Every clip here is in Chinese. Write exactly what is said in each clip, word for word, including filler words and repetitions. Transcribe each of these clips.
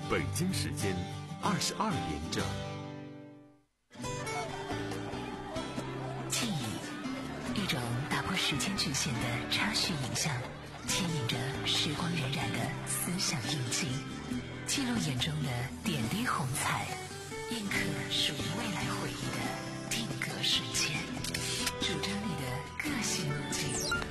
北京时间二十二点整。 记忆，一种打破时间局限的插叙影像，牵引着时光荏苒的思想印记，记录眼中的点滴红彩，印刻属于未来回忆的定格瞬间，主张你的个性路径。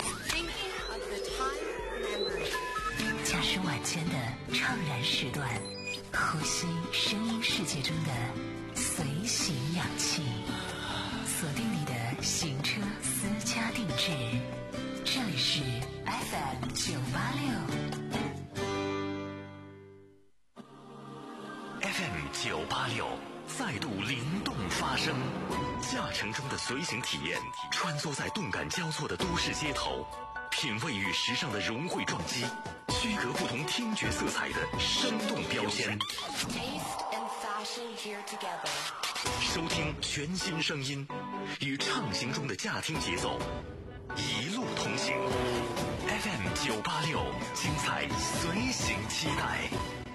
驾驶晚间的怅然时段，呼吸声音世界中的随行氧气，锁定你的行车私家定制。这里是 F M 九八六 F M 九八六再度灵动发声，驾乘中的随行体验，穿梭在动感交错的都市街头，品味与时尚的融汇撞击，区隔不同听觉色彩的生动标签。收听全新声音，与畅行中的驾听节奏一路同行。F M 九八六，精彩随行期待。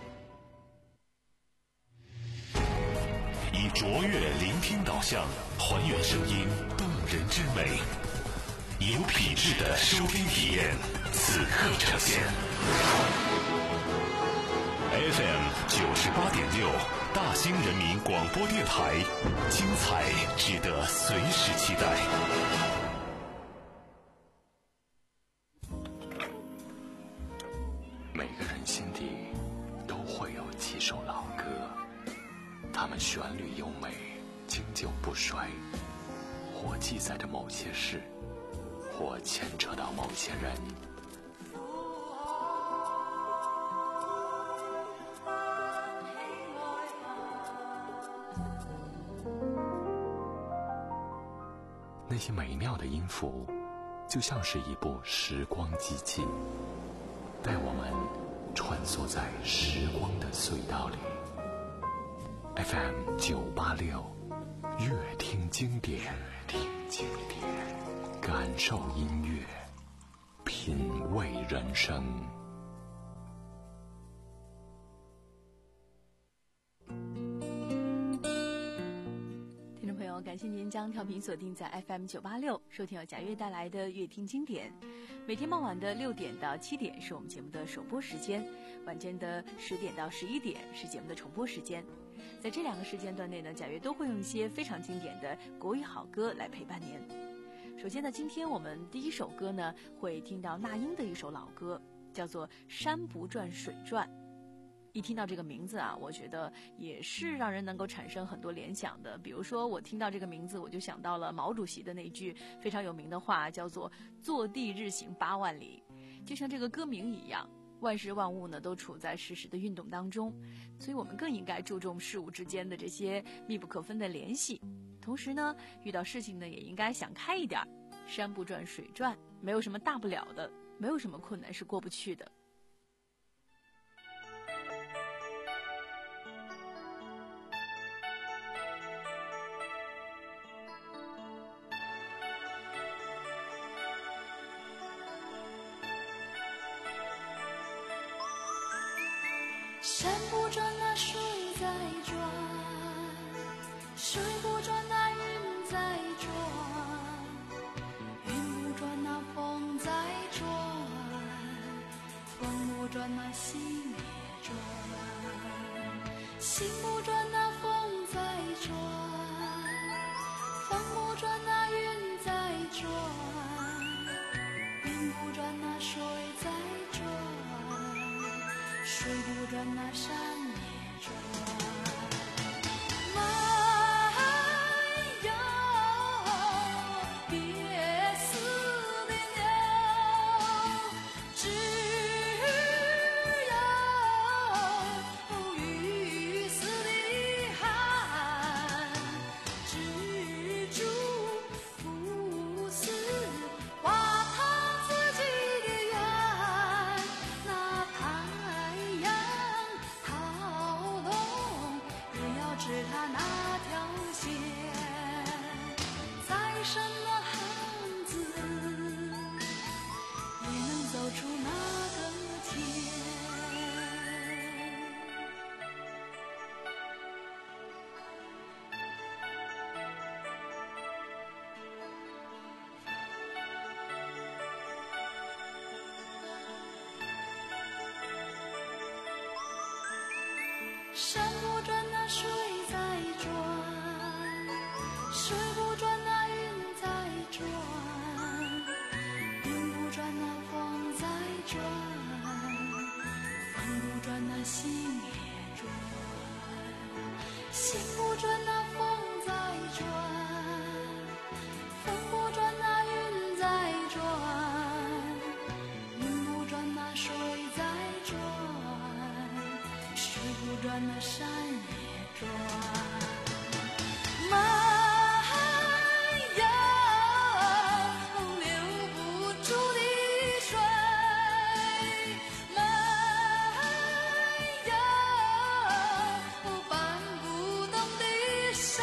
以卓越聆听导向，还原声音动人之美，有品质的收听体验，此刻呈现。F M 九十八点六，大兴人民广播电台，精彩值得随时期待。 每个人心底都会有几首老歌，它们旋律优美，经久不衰，或记载着某些事，或牵扯到某些人。那些美妙的音符，就像是一部时光机器，带我们穿梭在时光的隧道里。F M 九八六，乐听经典，乐听经典，感受音乐，品味人生。 听众朋友，感谢您将调频锁定在 F M 九八六，收听由贾悦带来的乐听经典。每天傍晚的六点到七点是我们节目的首播时间，晚间的十点到十一点是节目的重播时间。在这两个时间段内呢，贾悦都会用一些非常经典的国语好歌来陪伴您。首先呢，今天我们第一首歌呢，会听到那英的一首老歌，叫做《山不转水转》。一听到这个名字啊，我觉得也是让人能够产生很多联想的。比如说我听到这个名字，我就想到了毛主席的那句非常有名的话，叫做坐地日行八万里。就像这个歌名一样，万事万物呢都处在实时的运动当中，所以我们更应该注重事物之间的这些密不可分的联系。同时呢，遇到事情呢也应该想开一点，山不转水转，没有什么大不了的，没有什么困难是过不去的。 山不转那水在转，水不转那云在转，云不转那风在转，风不转那心也转，心不转那风在转，风不转那云在转，云不转那水在转，水不转那山也转。哎呀，别思念了，只有雨丝的汗，蜘蛛不死挖他自己的缘，那太阳逃动山不转那水在转，水不转那云在转，云不转那风在转，风不转那心也转，心不转那风在转，风不转那云在转，云不转那水在转，水不转那山也转。慢游留不住的水，慢游搬不动的山，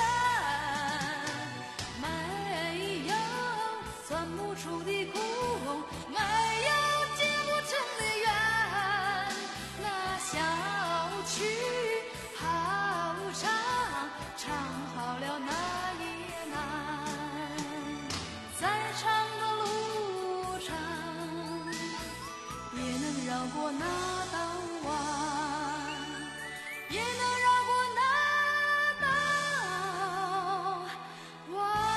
没有钻不出的窟窿，没有结不成的缘。那小曲好唱，唱好了那也难。再长的路程，也能绕过那道弯，也能绕过那道弯。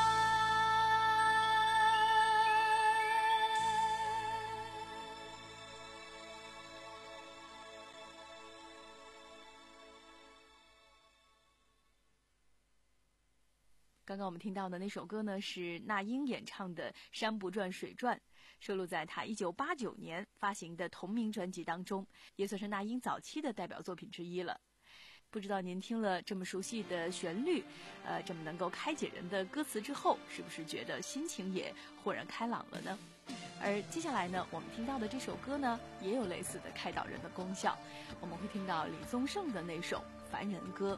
刚刚我们听到的那首歌呢，是那英演唱的《山不转水转》，收录在她一九八九年发行的同名专辑当中，也算是那英早期的代表作品之一了。不知道您听了这么熟悉的旋律，呃，这么能够开解人的歌词之后，是不是觉得心情也豁然开朗了呢？而接下来呢，我们听到的这首歌呢，也有类似的开导人的功效。我们会听到李宗盛的那首《凡人歌》。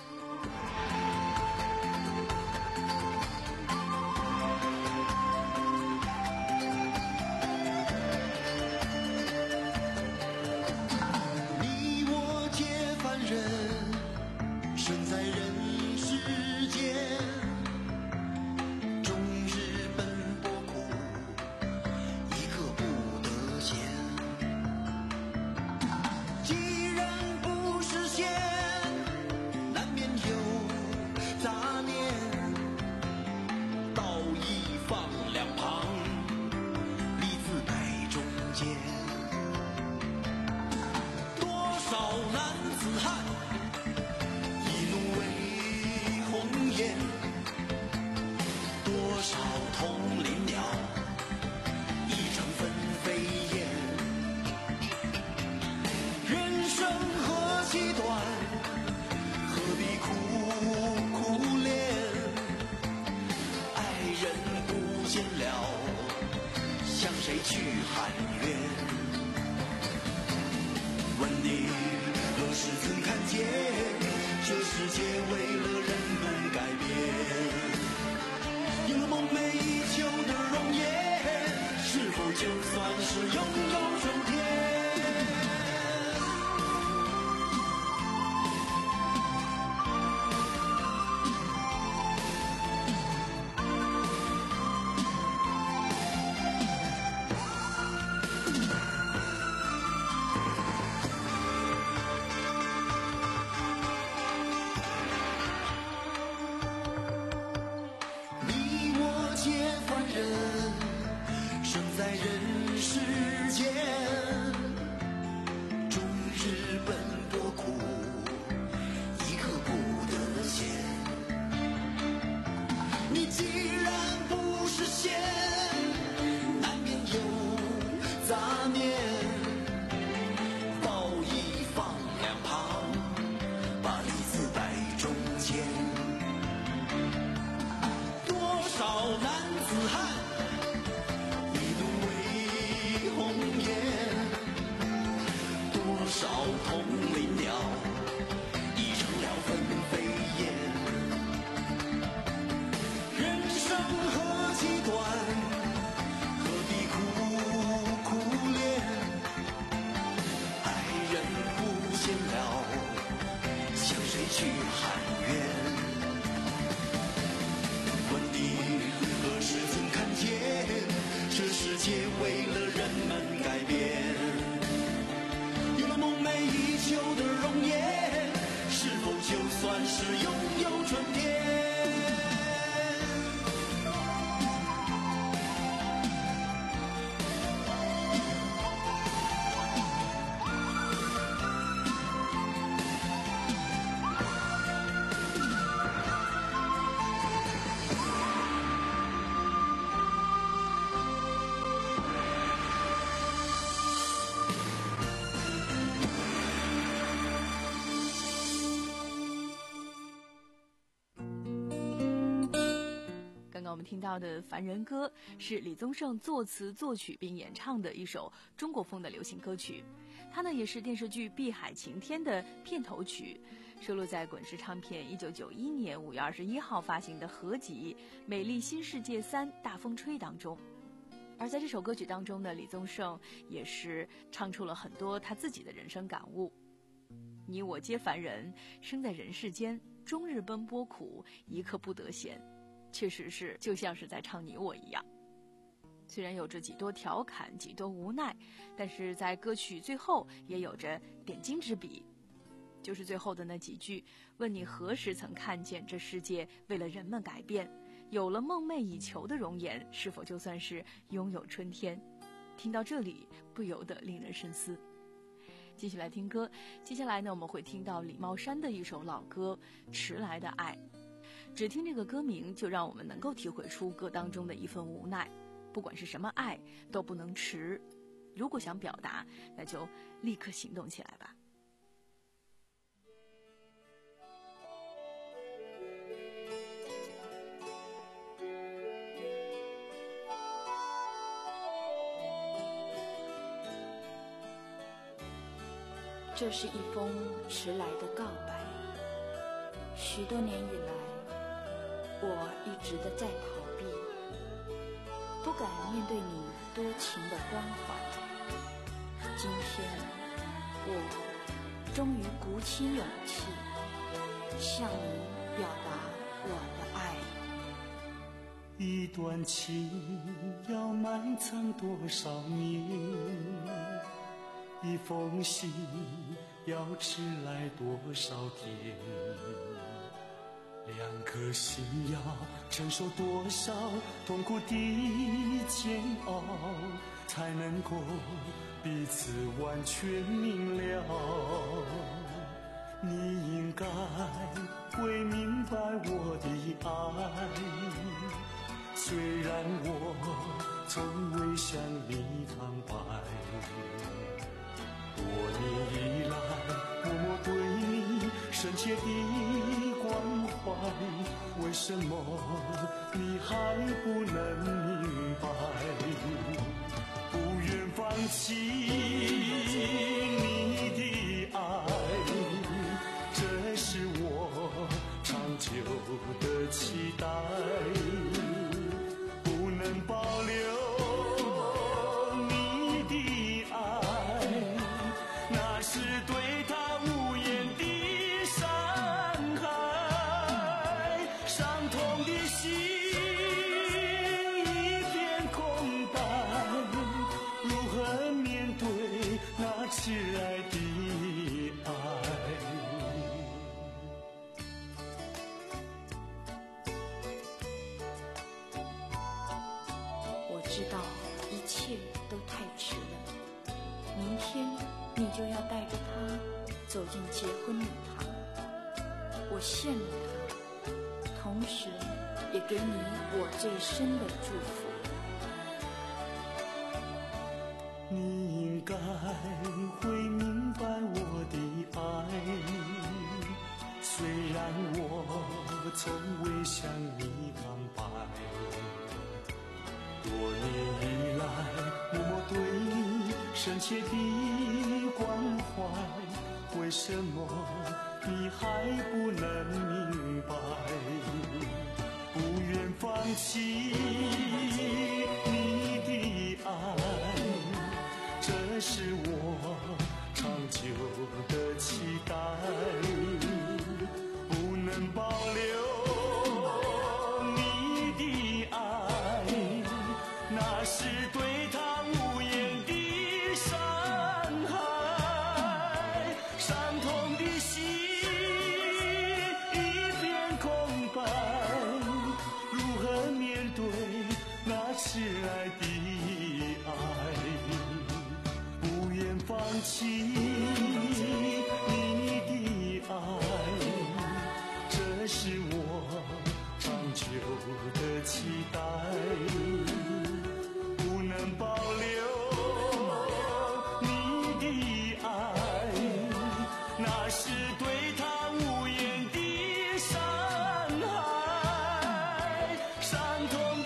你我皆凡人，生在人世间，终日奔波苦，一刻不得闲。既然不实现，难免有杂念，道义放两旁，利字摆中间。多少男子汉，一怒为红颜，多少同林鸟，一场纷飞燕。人生何其短，何必苦苦恋，爱人不见了，向谁去喊冤？问你何时曾看见，这世界为了人们改变？有了梦寐以求的容颜，是否就算是拥有春天？你我皆凡人，生在人世间，终日奔波苦，一刻不得闲。你既然不实现，难免有杂念，道义放两旁，把利字摆中间。多少男子汉，一怒为红颜，多少同林鸟，已成了纷飞燕。人生何其短，何必苦苦恋，爱人不见了，向谁去喊冤？问你何时曾看见，这世界为了人们改变？有了梦寐以求的容颜， 们听到的《凡人歌》是李宗盛作词作曲并演唱的一首中国风的流行歌曲，它呢也是电视剧《碧海晴天》的片头曲，收录在滚石唱片一九九一年五月二十一号发行的合集《美丽新世界三大风吹》当中。而在这首歌曲当中呢，李宗盛也是唱出了很多他自己的人生感悟。你我皆凡人，生在人世间，终日奔波苦，一刻不得闲，确实是就像是在唱你我一样。虽然有着几多调侃，几多无奈，但是在歌曲最后也有着点睛之笔，就是最后的那几句，问你何时曾看见这世界为了人们改变，有了梦寐以求的容颜，是否就算是拥有春天？听到这里不由得令人深思。继续来听歌，接下来呢我们会听到李茂山的一首老歌《迟来的爱》。只听这个歌名就让我们能够体会出歌当中的一份无奈，不管是什么爱都不能迟，如果想表达，那就立刻行动起来吧。 这是一封迟来的告白，许多年以来，我一直的在逃避，不敢面对你多情的关怀。今天，我终于鼓起勇气，向你表达我的爱。 一段情要埋藏多少年？一封信要迟来多少天？两颗心要承受多少痛苦的煎熬，才能够彼此完全明了？你应该会明白我的爱，虽然我从未向你坦白。多年以来，默默对你深切的关怀，为什么你还不能明白？不愿放弃你的爱，这是我长久的期待，不能保留是对他无言的伤害，伤痛的心一片空白，如何面对那迟来的爱？ 我知道一切都太迟了，明天你就要带着他走进结婚礼堂，我羡慕他，同时也给你我最深的祝福。 你应该会明白我的爱，虽然我从未向你坦白。多年以来，默默对你深切的关怀，为什么你还不能明白？不愿放弃你的爱，这是我长久的期待，不能保留你的爱，那是对他无言的伤害，伤痛的心一片空白，如何面对那迟来的爱？不愿放弃你的爱，这是我长久的期待，不能保留你的爱，那是对他无言的伤害，伤痛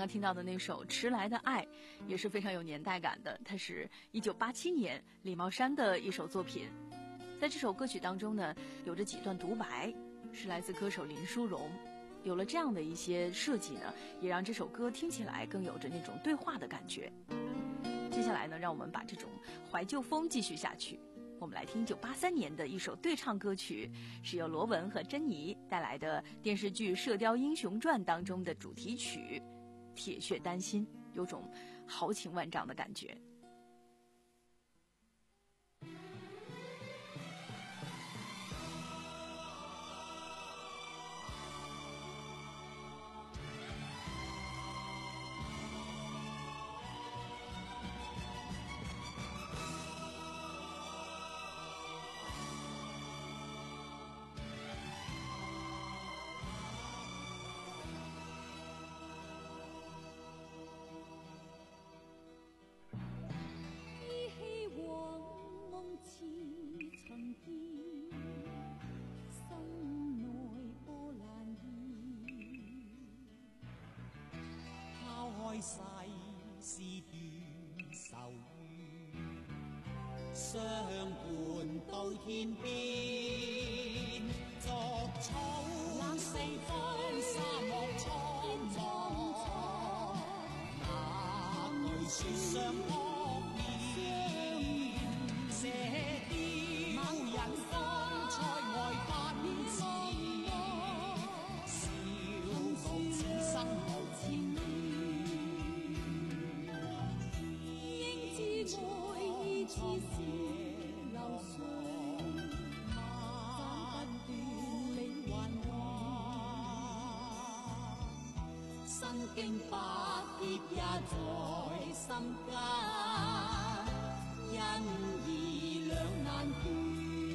听到的那首《迟来的爱》也是非常有年代感的，它是一九八七年李茂山的一首作品。在这首歌曲当中呢，有着几段独白，是来自歌手林淑荣。有了这样的一些设计呢，也让这首歌听起来更有着那种对话的感觉。接下来呢，让我们把这种怀旧风继续下去。我们来听一九八三年的一首对唱歌曲，是由罗文和珍妮带来的电视剧《射雕英雄传》当中的主题曲《铁血丹心》，有种豪情万丈的感觉。 世事斷愁怨，相伴到天邊。作草四方沙漠蒼茫，那對雪上撲面，射雕人風塞外不自笑傲此生無纏綿。愛意似是流水，斬不斷理還亂，身經百劫也在心間，因義兩難斷。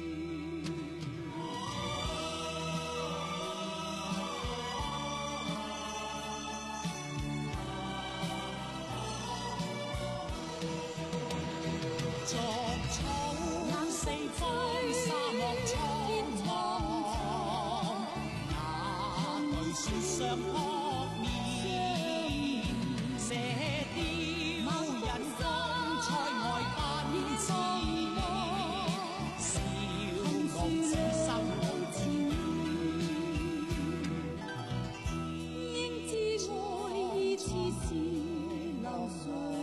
作草四方沙漠蒼茫，那對雪上撲面，射雕人風塞外不自笑傲此生無纏綿。應知愛意似是流水，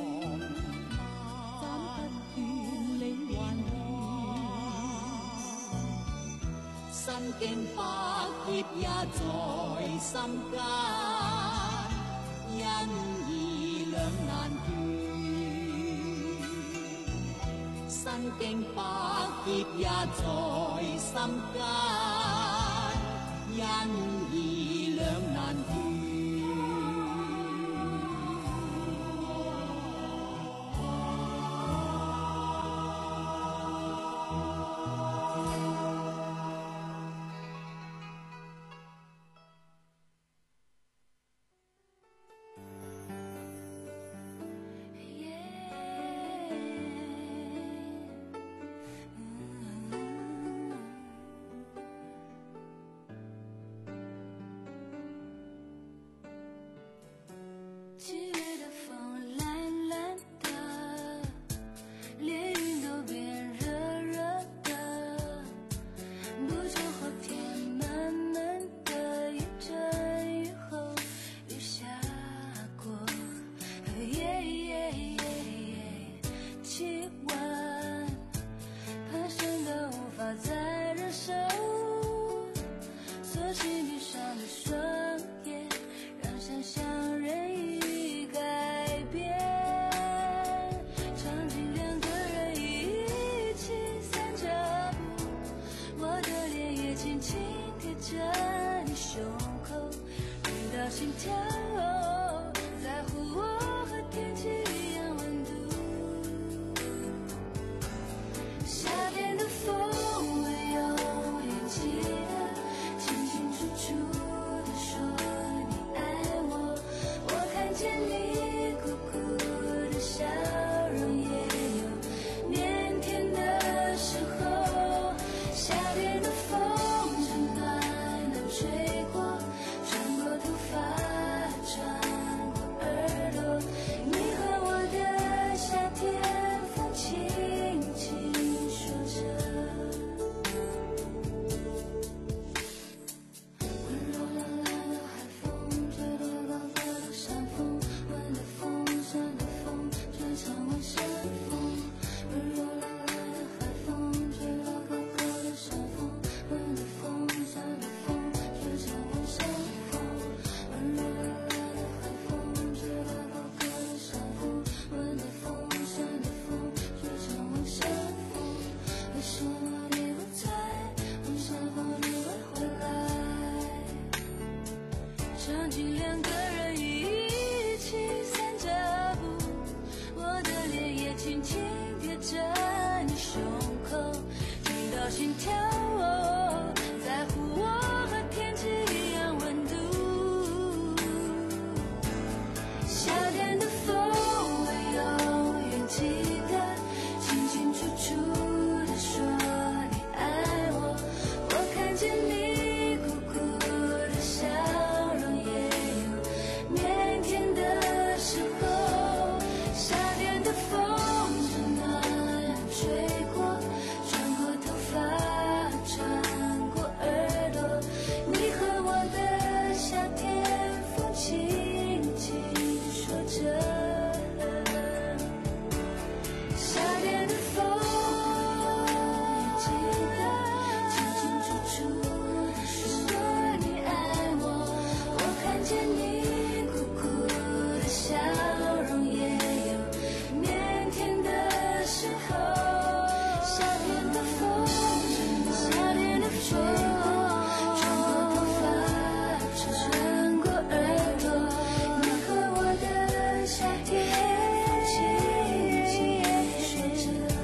身經百劫也在心間，因義兩難斷。身經百劫也在心間，因義兩難斷。 吹过，穿过头发。 曾经两个人一起散着步，我的脸也轻轻贴着你胸口，听到心跳哦，在乎我和天气一样温度。夏天的风，我永远记得，清清楚楚地说你爱我，我看见你苦苦的笑容，也有腼腆的时候。夏天的风，春暖吹过，穿过头发，穿过耳朵，你和我的夏天，风轻轻说着。夏天的风，记得清清楚楚地说你爱我，我看见你苦苦的笑容，也有腼腆的时候。夏天的风，夏天的风，穿过头发，穿过耳朵，你和我的夏天，轻轻说着。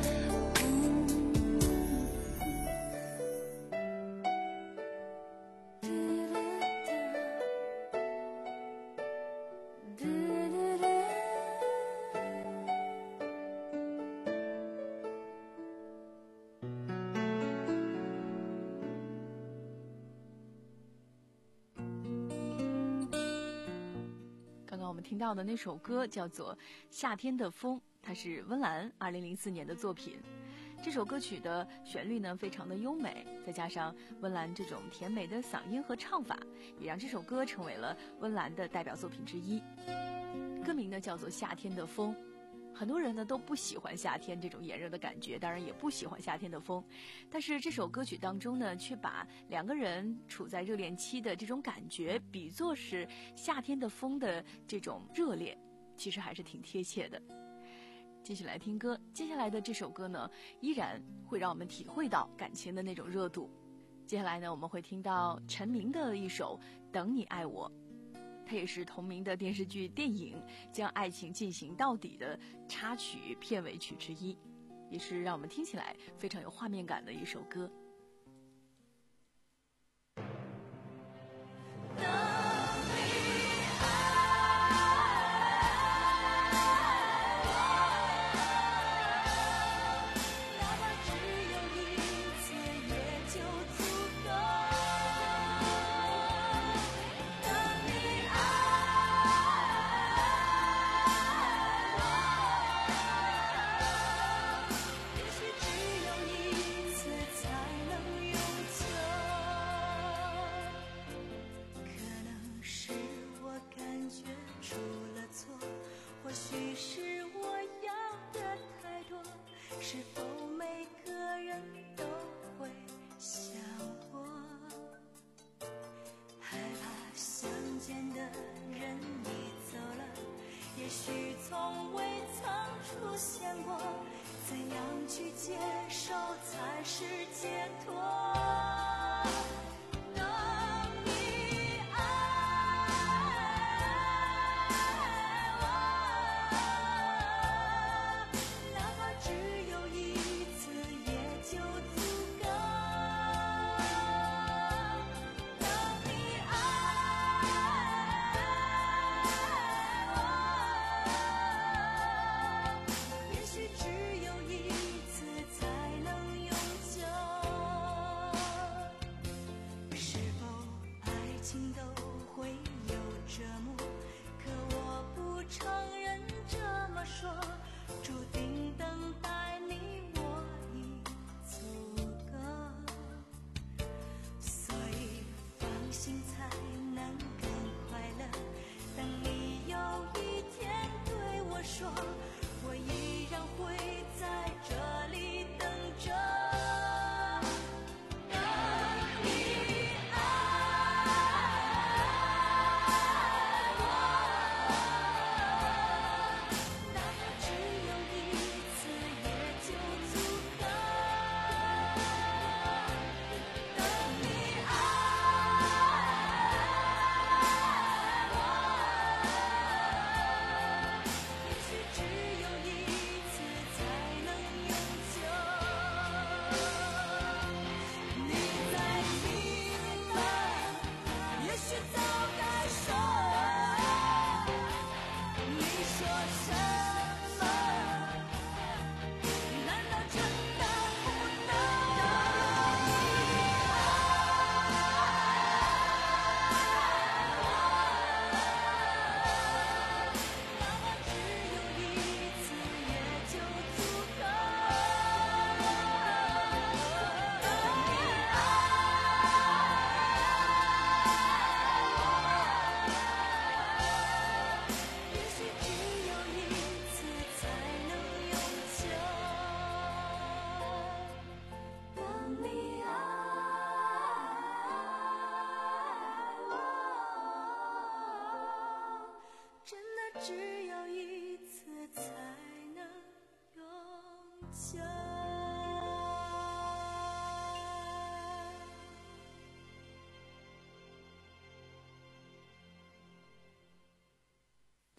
刚刚我们听到的那首歌叫做《夏天的风》，它是温岚二零零四年的作品。这首歌曲的旋律呢非常的优美，再加上温岚这种甜美的嗓音和唱法，也让这首歌成为了温岚的代表作品之一。歌名呢叫做《夏天的风》。很多人呢都不喜欢夏天这种炎热的感觉，当然也不喜欢夏天的风，但是这首歌曲当中呢，却把两个人处在热恋期的这种感觉比作是夏天的风的这种热烈，其实还是挺贴切的。继续来听歌，接下来的这首歌呢，依然会让我们体会到感情的那种热度。接下来呢，我们会听到陈明的一首《等你爱我》。它也是同名的电视剧、电影《将爱情进行到底》的插曲、片尾曲之一，也是让我们听起来非常有画面感的一首歌。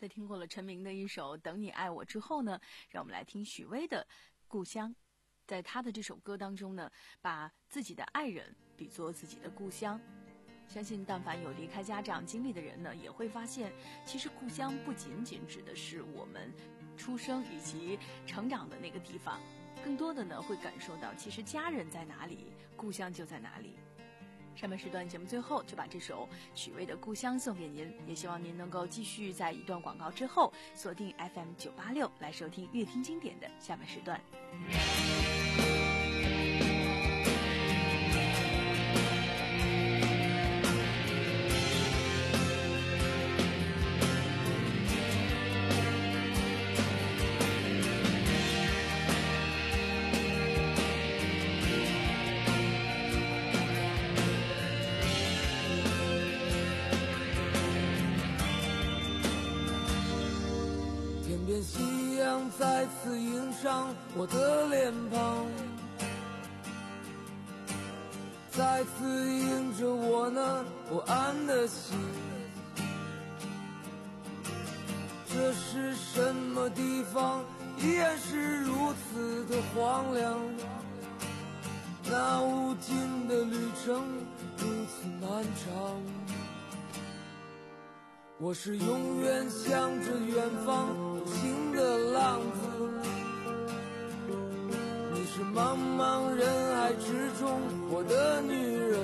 在听过了陈明的一首《等你爱我》之后呢，让我们来听许巍的《故乡》。在他的这首歌当中呢，把自己的爱人比作自己的故乡。相信但凡有离开家这样经历的人呢，也会发现，其实故乡不仅仅指的是我们出生以及成长的那个地方，更多的呢会感受到，其实家人在哪里，故乡就在哪里。上半时段节目最后就把这首许巍的《故乡》送给您，也希望您能够继续在一段广告之后锁定 F M 九八六来收听乐听经典的下半时段。 夕阳再次映上我的脸庞，再次映着我那不安的心。这是什么地方，依然是如此的荒凉，那无尽的旅程如此漫长。我是永远向着远方独行的浪子，你是茫茫人海之中我的女人。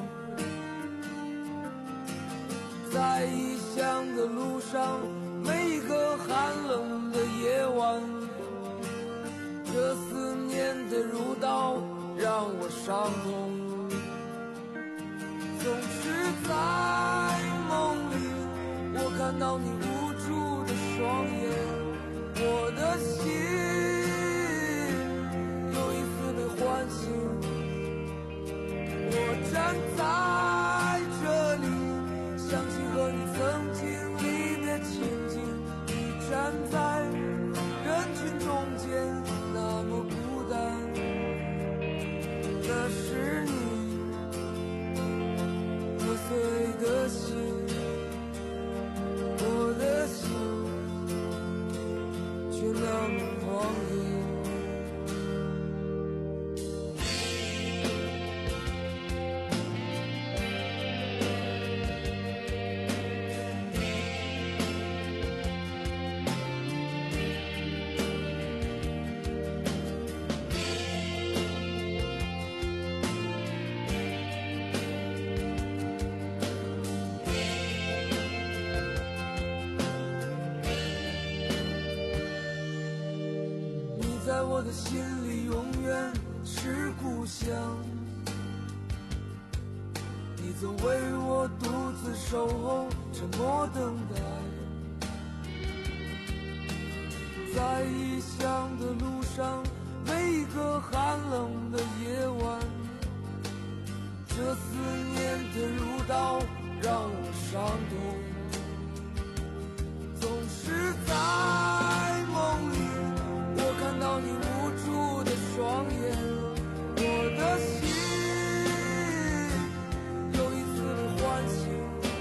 在异乡的路上，每一个寒冷的夜晚，这思念的如刀让我伤痛。总是在梦里我看到你无助的双眼，我的心有一丝被唤醒。我站在这里，想起和你曾经离别情景，你站在人群中间，那么孤单。那是你破碎的心，我的心却那么狂野。在我的心里永远是故乡，你总为我独自守候，沉默等待。在异乡的路上，每一个寒冷的夜晚，这思念的如刀让我伤痛。总是在梦里我看到你无助的双眼，我的心有一次被唤醒。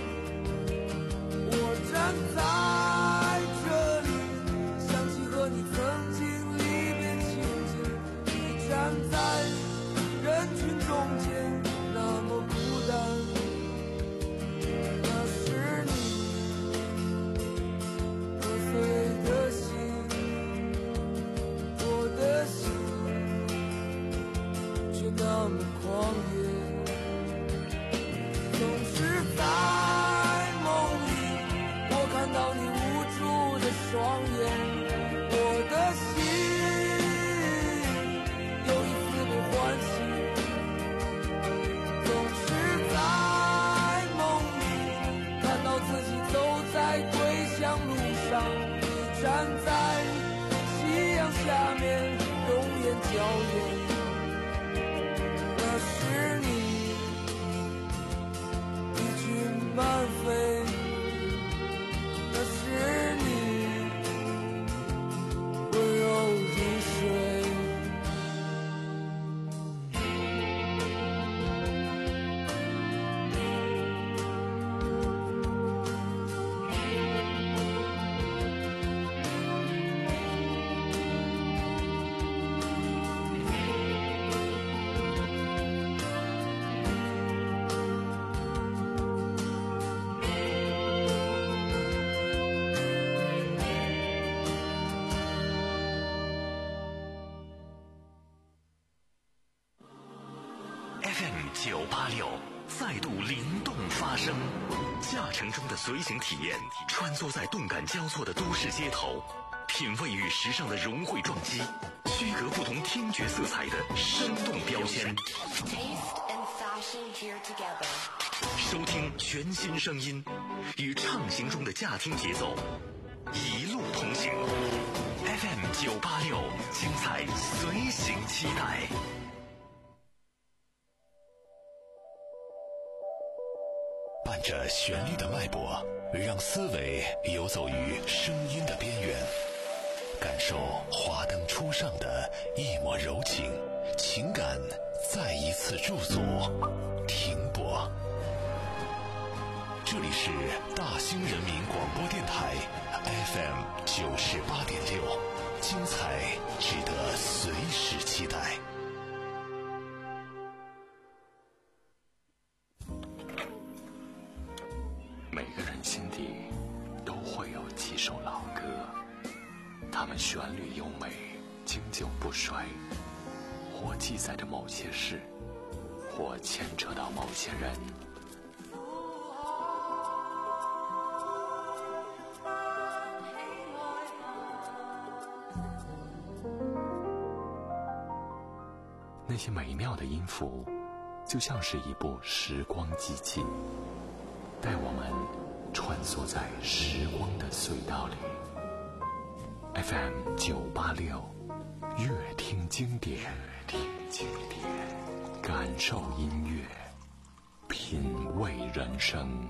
我站在这里，想起和你曾经离别情景，你站在人群中间，那么孤单。 九八六再度灵动发声，驾乘中的随行体验，穿梭在动感交错的都市街头，品味与时尚的融汇撞击，区隔不同听觉色彩的生动标签。收听全新声音，与畅行中的驾听节奏，一路同行。F M 九八六，精彩随行期待。 伴着旋律的脉搏，让思维游走于声音的边缘，感受华灯初上的一抹柔情，情感再一次驻足停泊。这里是大兴人民广播电台 F M 九十八点六，精彩值得随时期待。 每个人心底都会有几首老歌，它们旋律优美，经久不衰，或记载着某些事，或牵扯到某些人。那些美妙的音符，就像是一部时光机器，带我们穿梭在时光的隧道里。F M 九八六，乐听经典，乐听经典，感受音乐，品味人生。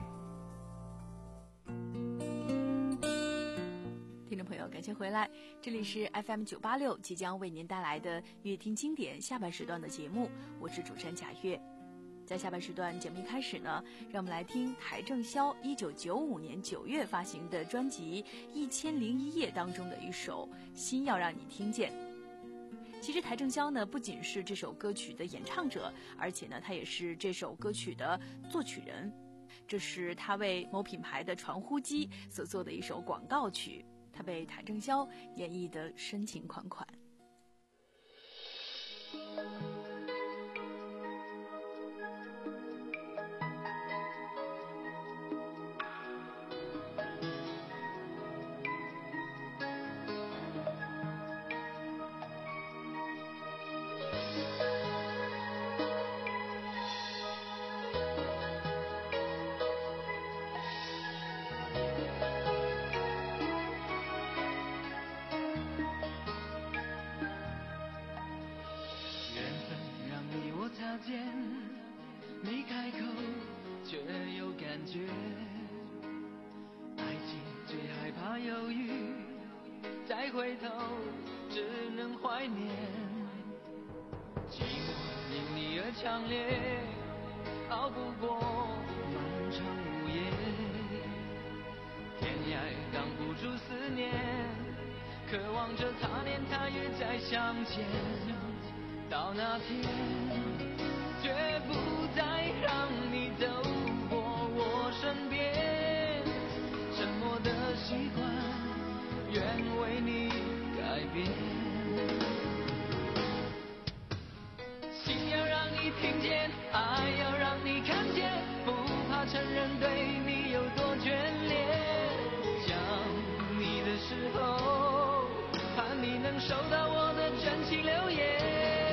听众朋友，感谢回来，这里是 F M 九八六，即将为您带来的乐听经典下半时段的节目，我是主持人贾月。在下半时段节目一开始呢，让我们来听邰正宵一九九五年九月发行的专辑《一千零一夜》当中的一首《心要让你听见》。其实邰正宵呢，不仅是这首歌曲的演唱者，而且呢，他也是这首歌曲的作曲人。这是他为某品牌的传呼机所做的一首广告曲，他被邰正宵演绎得深情款款。 没开口却有感觉，爱情最害怕犹豫，再回头只能怀念，寂寞因你而强烈，熬不过漫长午夜，天涯挡不住思念，渴望着他年他月再相见，到那天绝不再让你走过我身边，沉默的习惯愿为你改变，心要让你听见，爱要让你看见，不怕承认对你有多眷恋，想你的时候盼你能收到我的真情留言，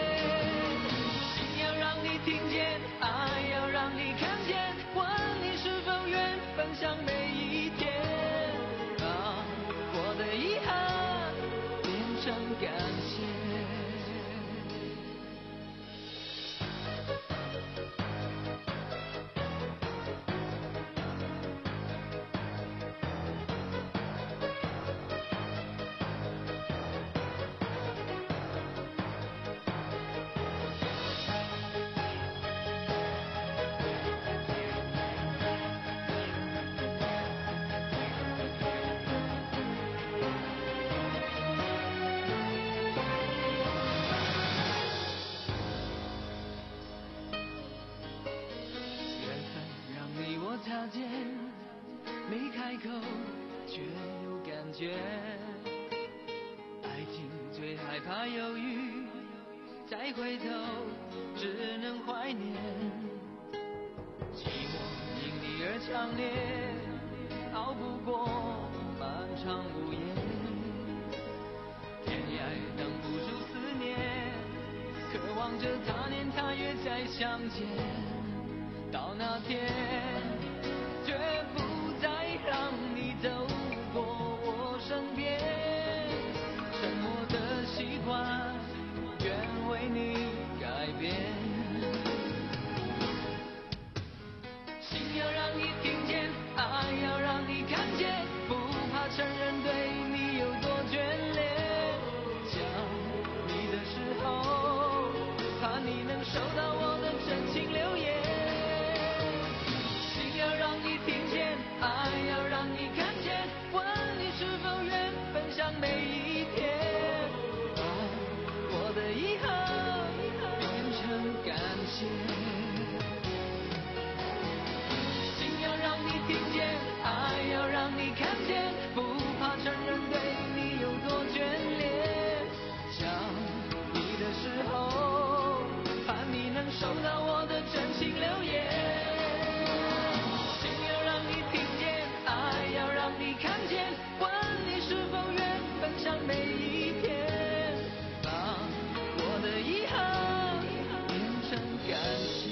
听见，爱要让你看见，问你是否愿分享每一天，把我的遗憾变成感谢。擦肩，没开口却有感觉，爱情最害怕犹豫，再回头只能怀念， 强烈，熬不过漫长午夜。天涯挡不住思念，渴望着他年他月再相见。到那天，绝不再让你走过我身边。沉默的习惯，愿为你改变。心要让你听见，爱要让你看见，不怕承认对你有多眷恋。想你的时候，怕你能收到我的真情留言。心要让你听见，爱要让你看见，问你是否愿分享每一天。把我的遗憾变成感谢。心要让你听见，爱要让你看见，不怕承认对你有多眷恋。想你的时候，盼你能收到我的真情留言。心要让你听见，爱要让你看见，问你是否愿分享每一天。把我的遗憾变成感谢。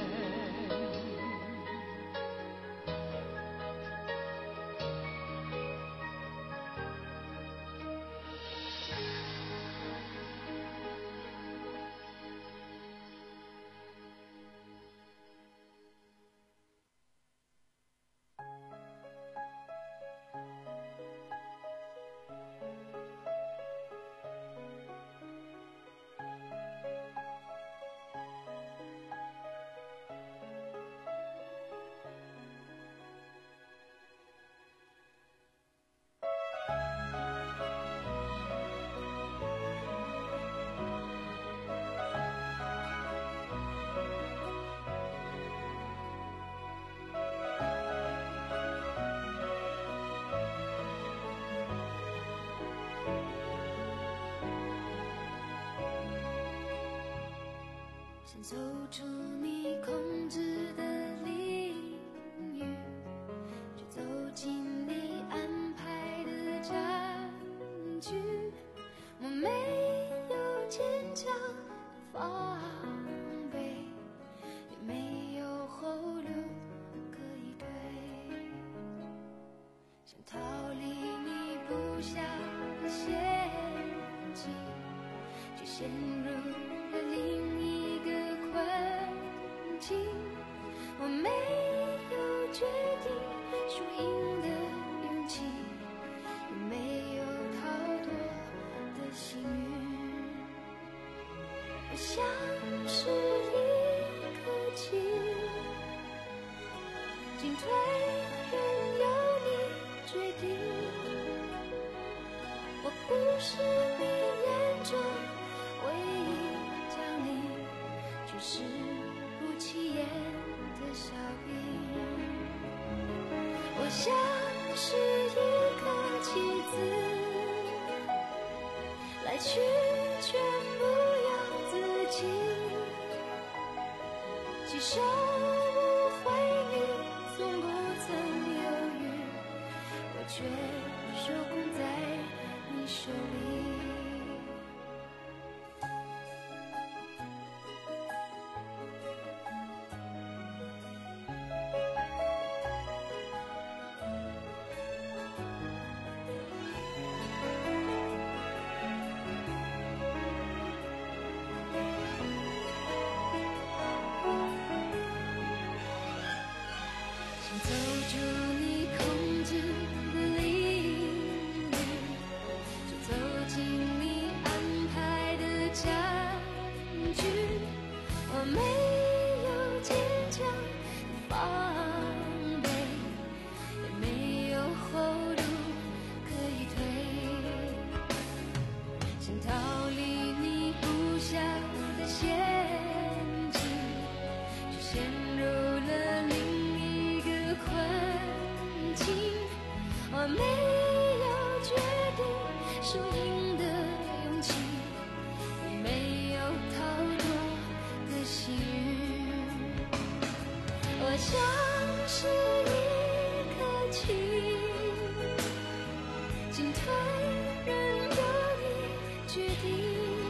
想走出你控制的领域，去走进你安排的战局。我没有坚强防备，也没有后路可以退。想逃离你布下的陷阱，却陷入了另一个困境。我没有决定输赢的勇气，也没有逃脱的幸运。我像是一颗棋，进退任由你决定。我不是你眼中唯一将你举世不起眼的小兵。我像是一颗棋子，来去全不由自己。几手无回你从不曾犹豫，我却手工在你手里。想走出你控制的领域，就走进你安排的战局。我没有坚强防备，也没有后路可以退。想逃离你布下的陷阱，却陷入了另一个困境。我没有决定输赢的勇气，也没有逃脱的幸运。我像是一颗棋，进退任由你决定。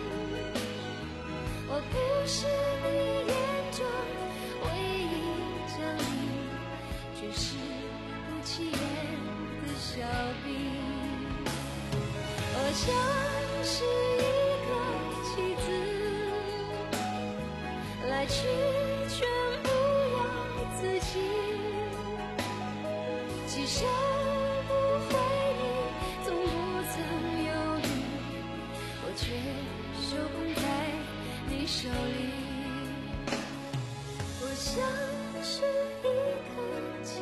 我不是你眼中唯一证明，却是不起眼的小兵。我像是一个棋子，来去全不由自己，棋手不回避，总不曾犹豫，我却手控在你手里。我像是一颗棋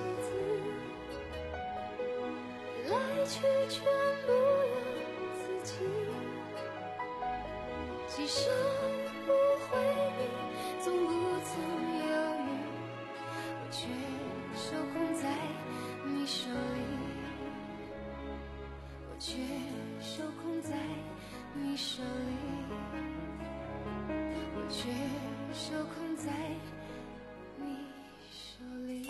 子，来去全不由自己，棋手不回避，总不曾犹豫，我却手控在你手里，我却手控在你手里，我却手控在你手里。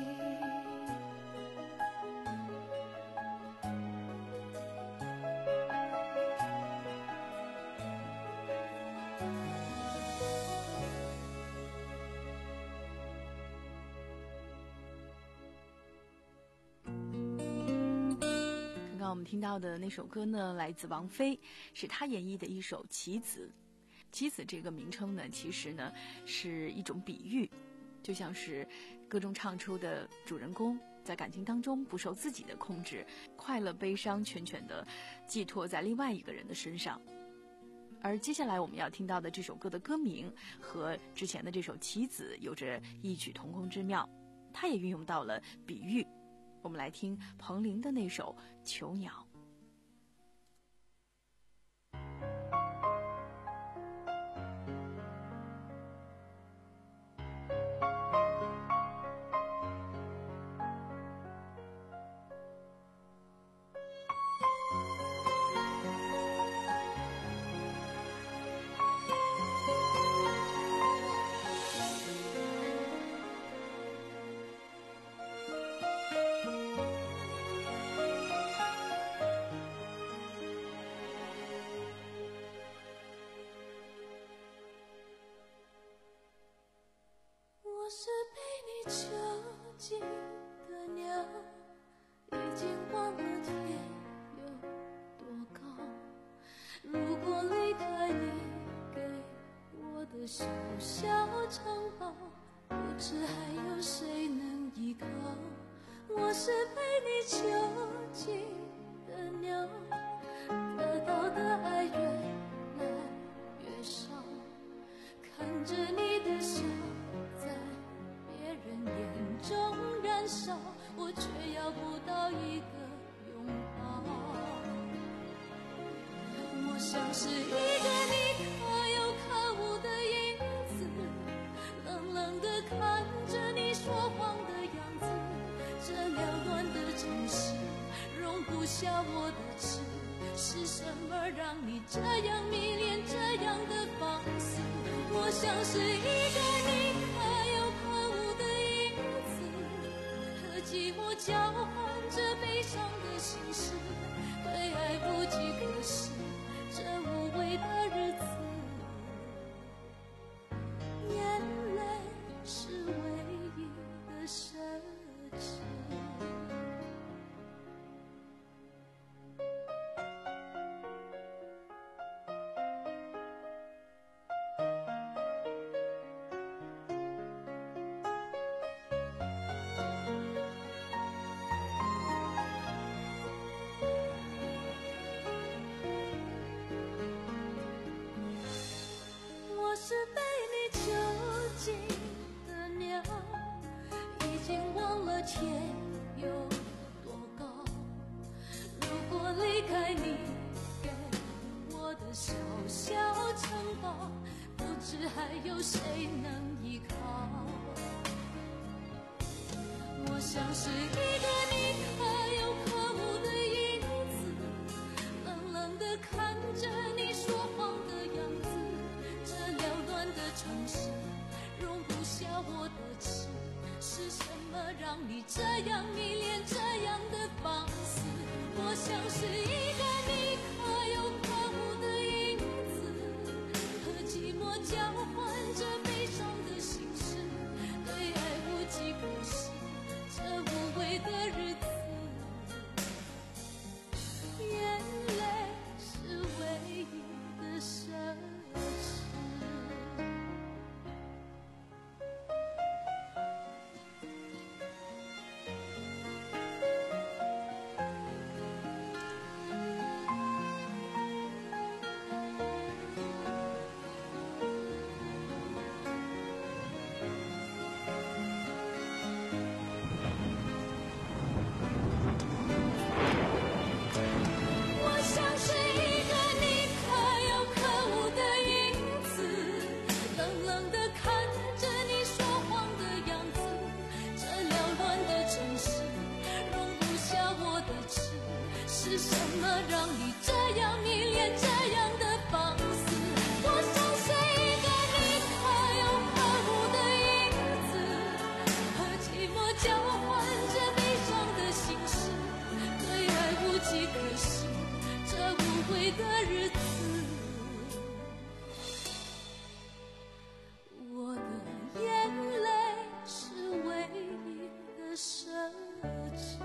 刚刚我们听到的那首歌呢，来自王菲，是她演绎的一首《棋子》。棋子这个名称呢，其实呢是一种比喻，就像是歌中唱出的主人公在感情当中不受自己的控制，快乐悲伤全权的寄托在另外一个人的身上。而接下来我们要听到的这首歌的歌名和之前的这首《棋子》有着异曲同工之妙，它也运用到了比喻。我们来听彭羚的那首《囚鸟》。 我是被你囚禁的鸟，已经忘了天有多高。如果离开你给我的小小城堡，不知还有谁能依靠。我是被你囚禁的鸟，得到的爱越来越少，看着你的笑在别人眼中燃烧，我却要不到一个拥抱。我像是一个你可有可无的影子，冷冷地看着你说谎的样子。这缭乱的城市容不下我的痴，是什么让你这样迷恋，这样的放肆？我像是一个你可有可无的影子，和寂寞交换着悲伤的心事，对爱不计可施，这无味的日子，眼泪是唯一的奢侈。我是被你囚禁的鸟，已经忘了天有多高。如果离开你给我的小小城堡，不知还有谁能依靠。我像是一个你可有可无的影子，冷冷地看着你说谎的样子。这缭乱的城市容不下我的痴，是什么么让你这样迷恋，这样的放肆？我像是一个你可有可无的影子，和寂寞交换着悲伤的心事，对爱无计可施，这无味的日子，眼泪是唯一的奢侈。是什么让你这样迷恋，这样的放肆？我像是一个你可有可无的影子，和寂寞交换着悲伤的心事，对爱无计可施，这无味的日子，我的眼泪是唯一的奢侈。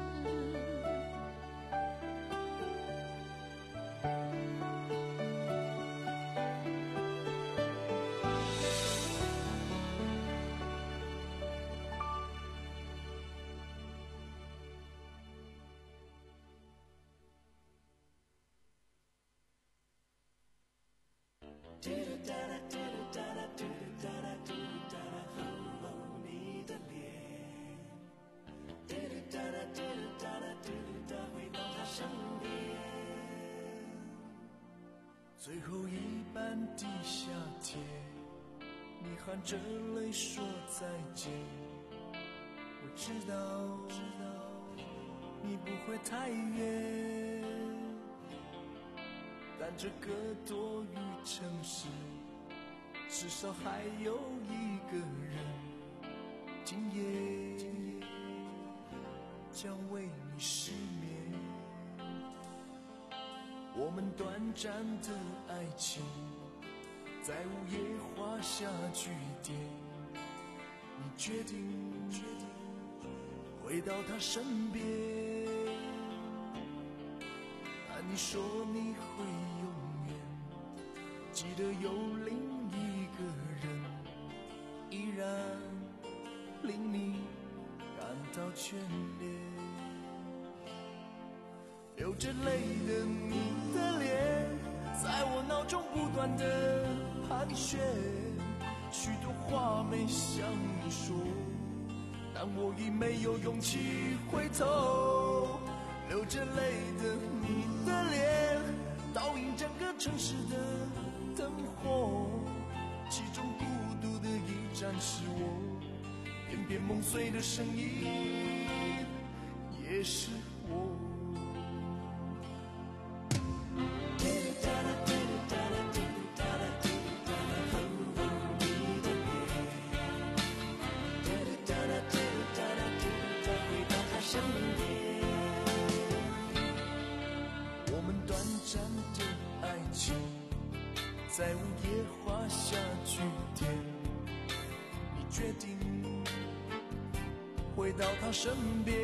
最后一班地下铁，你含着泪说再见。我知道，知道你不会太远，但这个多雨城市，至少还有一个人，今夜将为你失眠。我们短暂的爱情在午夜画下句点，你决定决定回到他身边，啊，你说你会永远记得有另一个人依然令你感到眷恋，流着泪的你的脸在我脑中不断的盘旋，许多话没向你说，但我已没有勇气回头，流着泪的你的脸倒映整个城市的灯火，其中孤独的一盏是我，偏偏梦碎的声音也是我。在午夜画下句点，你决定回到他身边，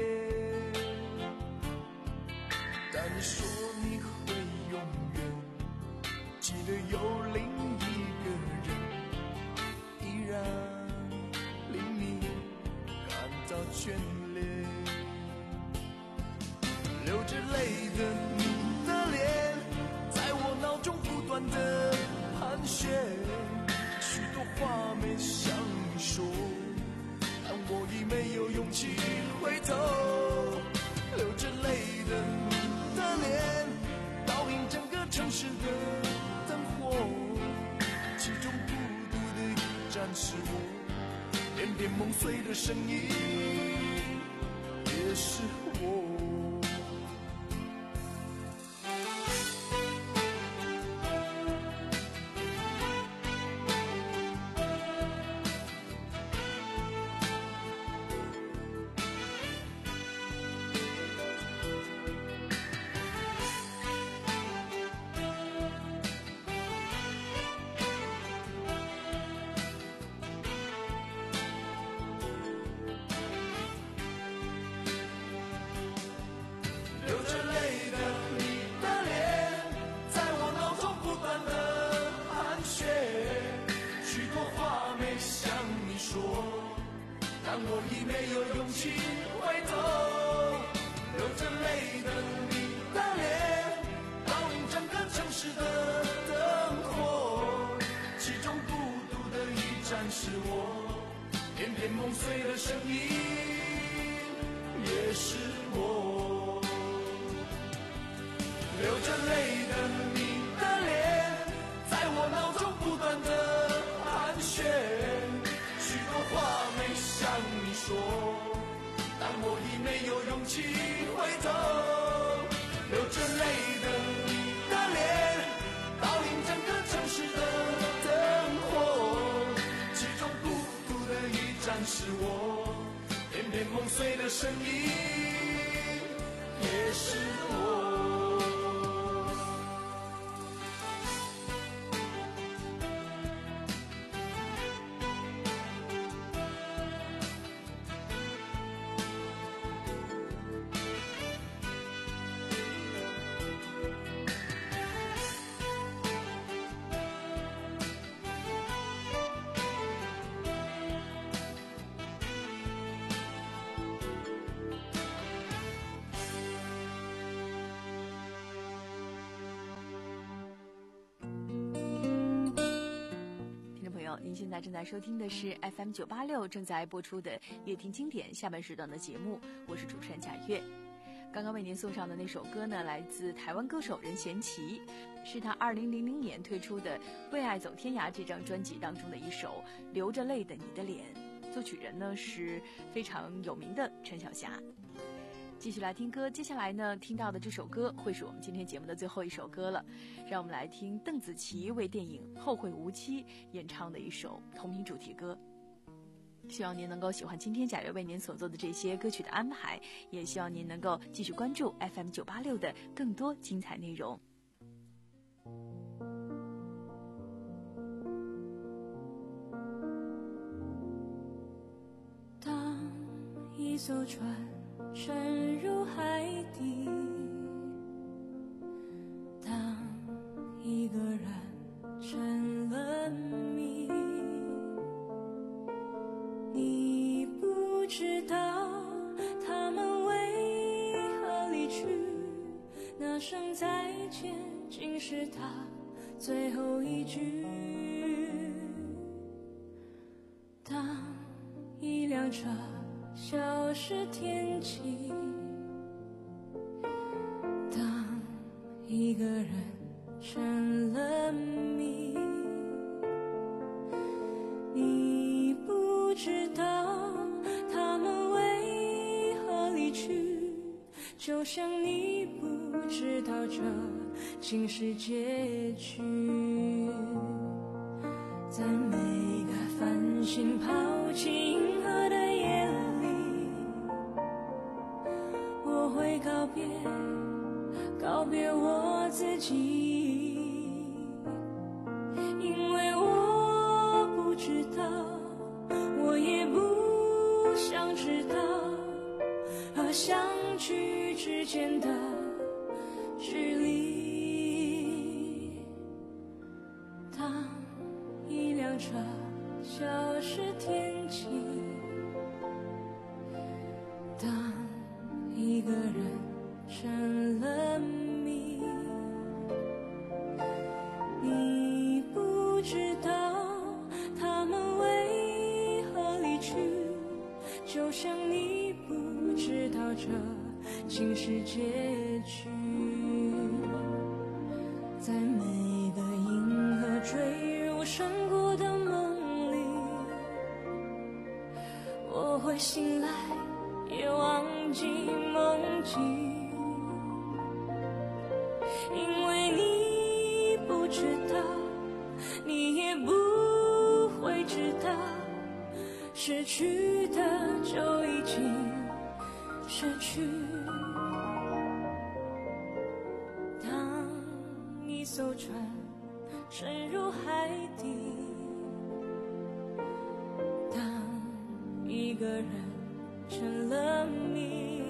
但你说你会永远记得有另一个人依然令你感到眷恋，流着泪的你的脸在我脑中不断的盘旋，许多话没向你说，但我已没有勇气回头，流着泪的你的脸倒映整个城市的灯火，其中孤独的一盏是我，偏偏梦碎的声音也是我。 没有勇气回头，流着泪的你的脸，倒映整个城市的灯火，其中孤独的一盏是我，片片梦碎的声音也是我，流着泪的你的脸，在我脑中不断的盘旋，许多话没向你说，但我已没有勇气回头，流着泪的你的脸，倒映整个城市的灯火，其中孤独的一盏是我，片片梦碎的声音也是我。 您现在正在收听的是 F M 九八六正在播出的乐听经典下半时段的节目，我是主持人贾月。刚刚为您送上的那首歌呢，来自台湾歌手任贤齐，是他二零零零年推出的《为爱走天涯》这张专辑当中的一首《流着泪的你的脸》，作曲人呢是非常有名的陈小霞。继续来听歌，接下来呢听到的这首歌会是我们今天节目的最后一首歌了，让我们来听邓紫棋为电影《后会无期》演唱的一首同名主题歌。希望您能够喜欢今天贾月为您所做的这些歌曲的安排，也希望您能够继续关注 F M 九八六的更多精彩内容。 当一艘船沉入海底，当一个人成了谜，你不知道他们为何离去，那声再见竟是他最后一句。当一辆车消失天际，当一个人成了谜，你不知道他们为何离去，就像你不知道这竟是结局。在每个繁星抛弃银河的夜里，我会告别告别我自己，因为我不知道，我也不想知道和相聚之间的距离。当一辆车消失天际，当一个人成了谜，你不知道他们为何离去，就像你不知道这竟是结局。在每个银河坠入深谷的梦里，我会醒来也忘记梦境，因为你不知道，你也不会知道，失去的就已经失去。当一艘船沉入海底，当一个人成了谜，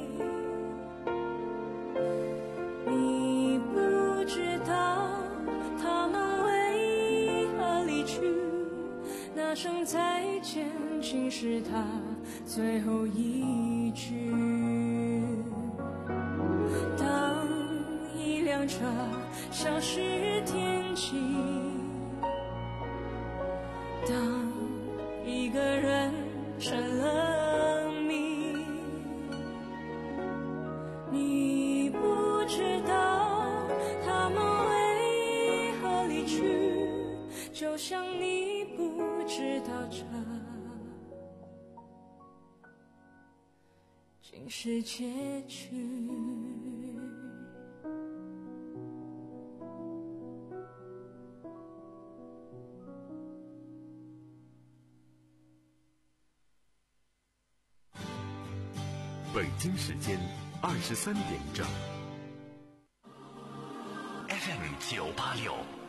你不知道他们为何离去，那声再见竟是他最后一句。当一辆车消失天际，当一个人成了谜，你不知道他们为何离去，就像你不知道这竟是结局。 北京时间二十三点整。 F M 九八六